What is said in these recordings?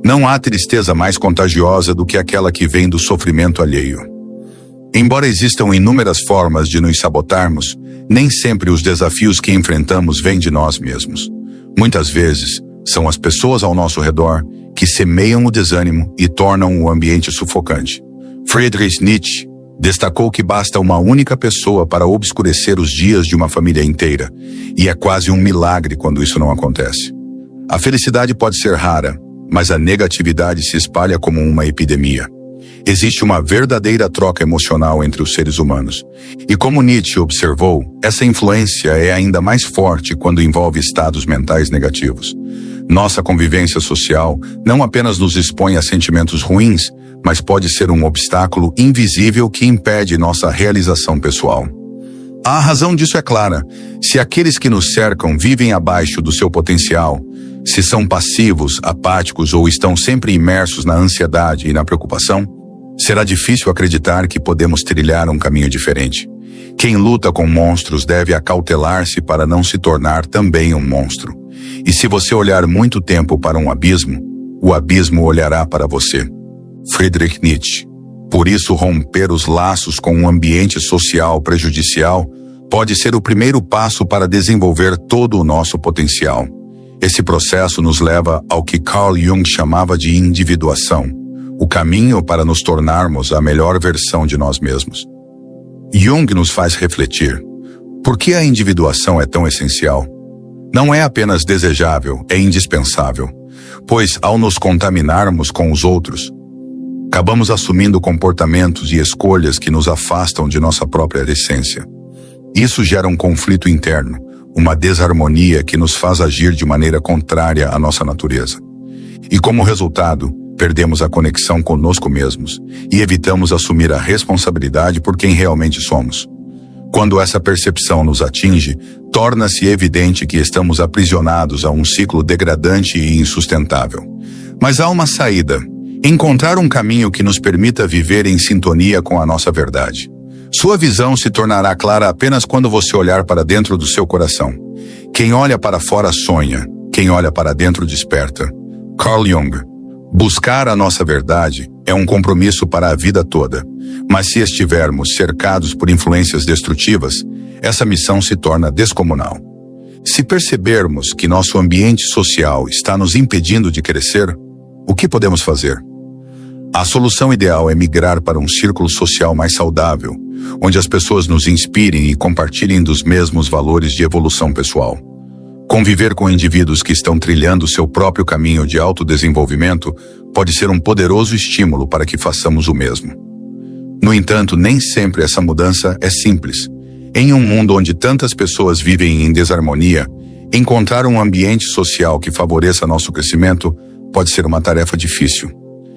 Não há tristeza mais contagiosa do que aquela que vem do sofrimento alheio. Embora existam inúmeras formas de nos sabotarmos, nem sempre os desafios que enfrentamos vêm de nós mesmos. Muitas vezes, são as pessoas ao nosso redor que semeiam o desânimo e tornam o ambiente sufocante. Friedrich Nietzsche destacou que basta uma única pessoa para obscurecer os dias de uma família inteira, e é quase um milagre quando isso não acontece. A felicidade pode ser rara, mas a negatividade se espalha como uma epidemia. Existe uma verdadeira troca emocional entre os seres humanos. E como Nietzsche observou, essa influência é ainda mais forte quando envolve estados mentais negativos. Nossa convivência social não apenas nos expõe a sentimentos ruins, mas pode ser um obstáculo invisível que impede nossa realização pessoal. A razão disso é clara. Se aqueles que nos cercam vivem abaixo do seu potencial, se são passivos, apáticos ou estão sempre imersos na ansiedade e na preocupação, será difícil acreditar que podemos trilhar um caminho diferente. Quem luta com monstros deve acautelar-se para não se tornar também um monstro. E se você olhar muito tempo para um abismo, o abismo olhará para você. Friedrich Nietzsche. Por isso, romper os laços com um ambiente social prejudicial pode ser o primeiro passo para desenvolver todo o nosso potencial. Esse processo nos leva ao que Carl Jung chamava de individuação, o caminho para nos tornarmos a melhor versão de nós mesmos. Jung nos faz refletir. Por que a individuação é tão essencial? Não é apenas desejável, é indispensável, pois ao nos contaminarmos com os outros, acabamos assumindo comportamentos e escolhas que nos afastam de nossa própria essência. Isso gera um conflito interno, uma desarmonia que nos faz agir de maneira contrária à nossa natureza. E como resultado, perdemos a conexão conosco mesmos e evitamos assumir a responsabilidade por quem realmente somos. Quando essa percepção nos atinge, torna-se evidente que estamos aprisionados a um ciclo degradante e insustentável. Mas há uma saída: encontrar um caminho que nos permita viver em sintonia com a nossa verdade. Sua visão se tornará clara apenas quando você olhar para dentro do seu coração. Quem olha para fora sonha, quem olha para dentro desperta. Carl Jung. Buscar a nossa verdade é um compromisso para a vida toda, mas se estivermos cercados por influências destrutivas, essa missão se torna descomunal. Se percebermos que nosso ambiente social está nos impedindo de crescer, o que podemos fazer? A solução ideal é migrar para um círculo social mais saudável, onde as pessoas nos inspirem e compartilhem dos mesmos valores de evolução pessoal. Conviver com indivíduos que estão trilhando seu próprio caminho de autodesenvolvimento pode ser um poderoso estímulo para que façamos o mesmo. No entanto, nem sempre essa mudança é simples. Em um mundo onde tantas pessoas vivem em desarmonia, encontrar um ambiente social que favoreça nosso crescimento pode ser uma tarefa difícil.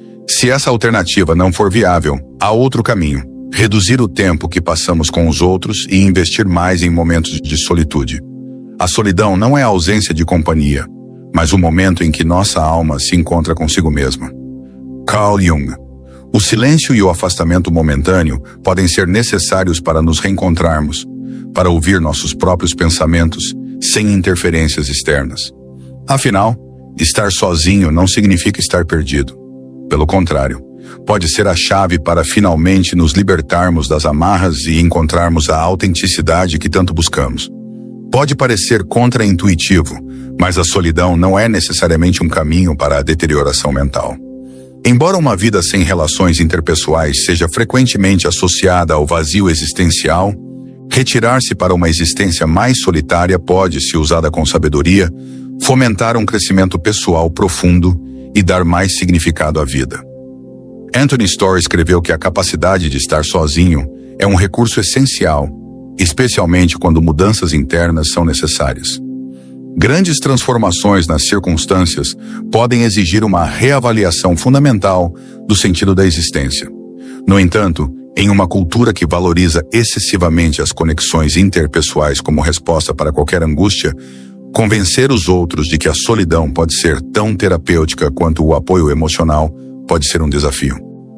Se essa alternativa não for viável, há outro caminho: reduzir o tempo que passamos com os outros e investir mais em momentos de solitude. A solidão não é a ausência de companhia, mas o momento em que nossa alma se encontra consigo mesma. Carl Jung. O silêncio e o afastamento momentâneo podem ser necessários para nos reencontrarmos, para ouvir nossos próprios pensamentos, sem interferências externas. Afinal, estar sozinho não significa estar perdido. Pelo contrário, pode ser a chave para finalmente nos libertarmos das amarras e encontrarmos a autenticidade que tanto buscamos. Pode parecer contraintuitivo, mas a solidão não é necessariamente um caminho para a deterioração mental. Embora uma vida sem relações interpessoais seja frequentemente associada ao vazio existencial, retirar-se para uma existência mais solitária pode, se usada com sabedoria, fomentar um crescimento pessoal profundo e dar mais significado à vida. Anthony Storr escreveu que a capacidade de estar sozinho é um recurso essencial, especialmente quando mudanças internas são necessárias. Grandes transformações nas circunstâncias podem exigir uma reavaliação fundamental do sentido da existência. No entanto, em uma cultura que valoriza excessivamente as conexões interpessoais como resposta para qualquer angústia, convencer os outros de que a solidão pode ser tão terapêutica quanto o apoio emocional pode ser um desafio.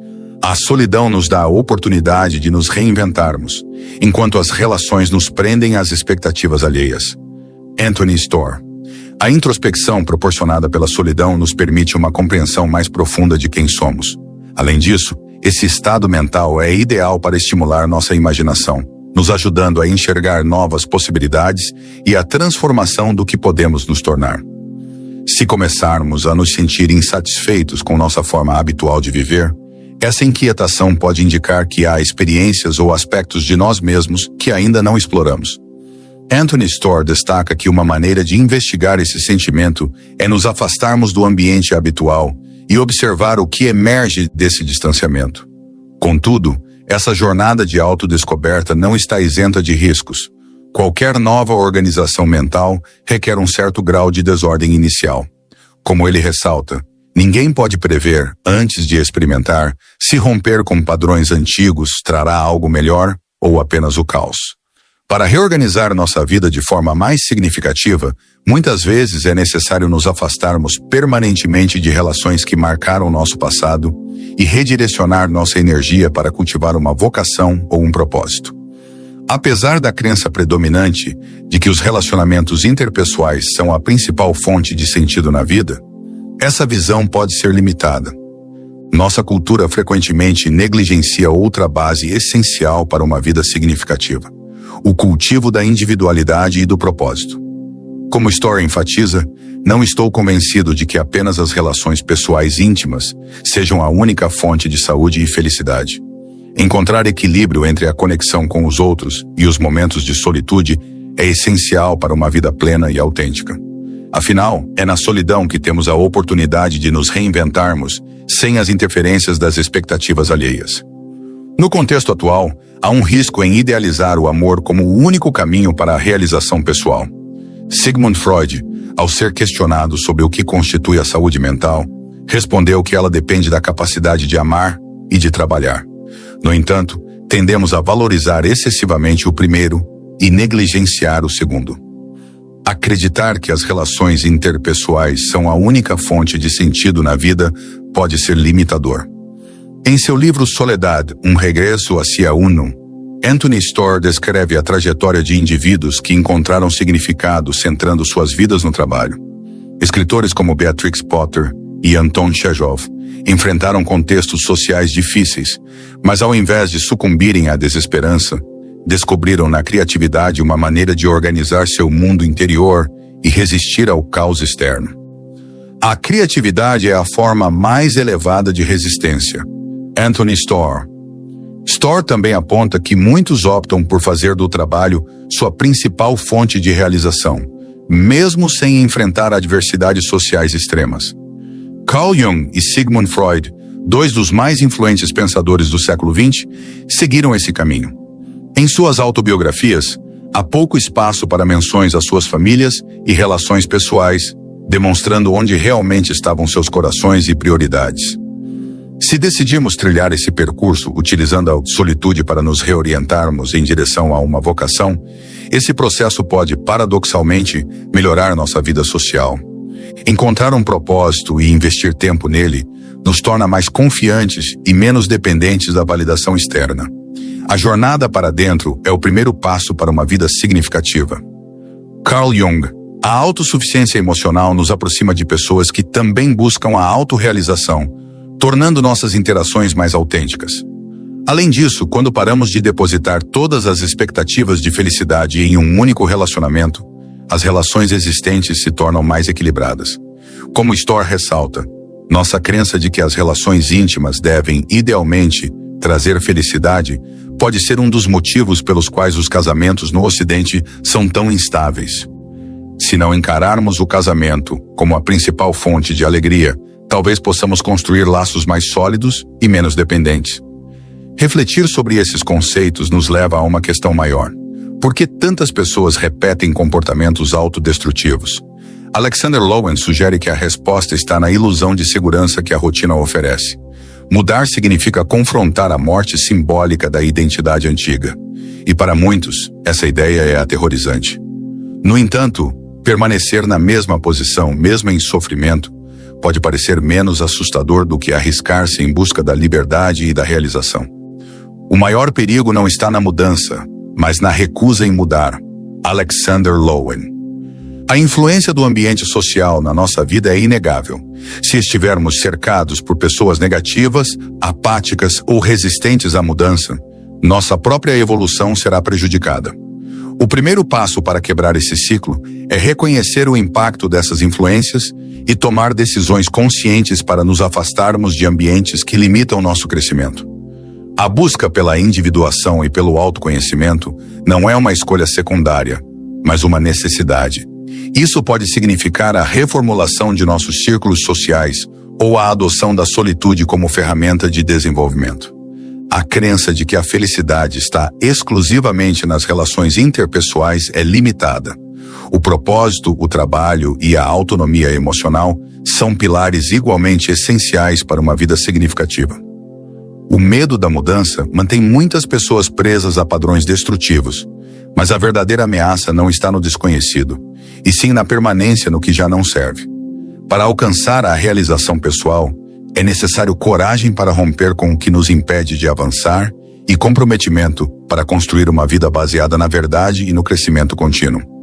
A solidão nos dá a oportunidade de nos reinventarmos, enquanto as relações nos prendem às expectativas alheias. Anthony Storr. A introspecção proporcionada pela solidão nos permite uma compreensão mais profunda de quem somos. Além disso, esse estado mental é ideal para estimular nossa imaginação, nos ajudando a enxergar novas possibilidades e a transformação do que podemos nos tornar. Se começarmos a nos sentir insatisfeitos com nossa forma habitual de viver, essa inquietação pode indicar que há experiências ou aspectos de nós mesmos que ainda não exploramos. Anthony Storr destaca que uma maneira de investigar esse sentimento é nos afastarmos do ambiente habitual e observar o que emerge desse distanciamento. Contudo, essa jornada de autodescoberta não está isenta de riscos. Qualquer nova organização mental requer um certo grau de desordem inicial. Como ele ressalta, ninguém pode prever, antes de experimentar, se romper com padrões antigos trará algo melhor ou apenas o caos. Para reorganizar nossa vida de forma mais significativa, muitas vezes é necessário nos afastarmos permanentemente de relações que marcaram nosso passado e redirecionar nossa energia para cultivar uma vocação ou um propósito. Apesar da crença predominante de que os relacionamentos interpessoais são a principal fonte de sentido na vida, essa visão pode ser limitada. Nossa cultura frequentemente negligencia outra base essencial para uma vida significativa: o cultivo da individualidade e do propósito. Como Storr enfatiza, não estou convencido de que apenas as relações pessoais íntimas sejam a única fonte de saúde e felicidade. Encontrar equilíbrio entre a conexão com os outros e os momentos de solitude é essencial para uma vida plena e autêntica. Afinal, é na solidão que temos a oportunidade de nos reinventarmos sem as interferências das expectativas alheias. No contexto atual, há um risco em idealizar o amor como o único caminho para a realização pessoal. Sigmund Freud, ao ser questionado sobre o que constitui a saúde mental, respondeu que ela depende da capacidade de amar e de trabalhar. No entanto, tendemos a valorizar excessivamente o primeiro e negligenciar o segundo. Acreditar que as relações interpessoais são a única fonte de sentido na vida pode ser limitador. Em seu livro Soledad, um regresso hacia uno, Anthony Storr descreve a trajetória de indivíduos que encontraram significado centrando suas vidas no trabalho. Escritores como Beatrix Potter e Anton Chekhov enfrentaram contextos sociais difíceis, mas ao invés de sucumbirem à desesperança, descobriram na criatividade uma maneira de organizar seu mundo interior e resistir ao caos externo. A criatividade é a forma mais elevada de resistência. Anthony Storr. Storr também aponta que muitos optam por fazer do trabalho sua principal fonte de realização, mesmo sem enfrentar adversidades sociais extremas. Carl Jung e Sigmund Freud, dois dos mais influentes pensadores do século XX, seguiram esse caminho. Em suas autobiografias, há pouco espaço para menções às suas famílias e relações pessoais, demonstrando onde realmente estavam seus corações e prioridades. Se decidirmos trilhar esse percurso utilizando a solitude para nos reorientarmos em direção a uma vocação, esse processo pode, paradoxalmente, melhorar nossa vida social. Encontrar um propósito e investir tempo nele nos torna mais confiantes e menos dependentes da validação externa. A jornada para dentro é o primeiro passo para uma vida significativa. Carl Jung. A autossuficiência emocional nos aproxima de pessoas que também buscam a autorrealização, tornando nossas interações mais autênticas. Além disso, quando paramos de depositar todas as expectativas de felicidade em um único relacionamento, as relações existentes se tornam mais equilibradas. Como Storr ressalta, nossa crença de que as relações íntimas devem, idealmente, trazer felicidade pode ser um dos motivos pelos quais os casamentos no Ocidente são tão instáveis. Se não encararmos o casamento como a principal fonte de alegria, talvez possamos construir laços mais sólidos e menos dependentes. Refletir sobre esses conceitos nos leva a uma questão maior. Por que tantas pessoas repetem comportamentos autodestrutivos? Alexander Lowen sugere que a resposta está na ilusão de segurança que a rotina oferece. Mudar significa confrontar a morte simbólica da identidade antiga. E para muitos, essa ideia é aterrorizante. No entanto, permanecer na mesma posição, mesmo em sofrimento, pode parecer menos assustador do que arriscar-se em busca da liberdade e da realização. O maior perigo não está na mudança, mas na recusa em mudar. Alexander Lowen. A influência do ambiente social na nossa vida é inegável. Se estivermos cercados por pessoas negativas, apáticas ou resistentes à mudança, nossa própria evolução será prejudicada. O primeiro passo para quebrar esse ciclo é reconhecer o impacto dessas influências e tomar decisões conscientes para nos afastarmos de ambientes que limitam nosso crescimento. A busca pela individuação e pelo autoconhecimento não é uma escolha secundária, mas uma necessidade. Isso pode significar a reformulação de nossos círculos sociais ou a adoção da solitude como ferramenta de desenvolvimento. A crença de que a felicidade está exclusivamente nas relações interpessoais é limitada. O propósito, o trabalho e a autonomia emocional são pilares igualmente essenciais para uma vida significativa. O medo da mudança mantém muitas pessoas presas a padrões destrutivos, mas a verdadeira ameaça não está no desconhecido, e sim na permanência no que já não serve. Para alcançar a realização pessoal, é necessário coragem para romper com o que nos impede de avançar e comprometimento para construir uma vida baseada na verdade e no crescimento contínuo.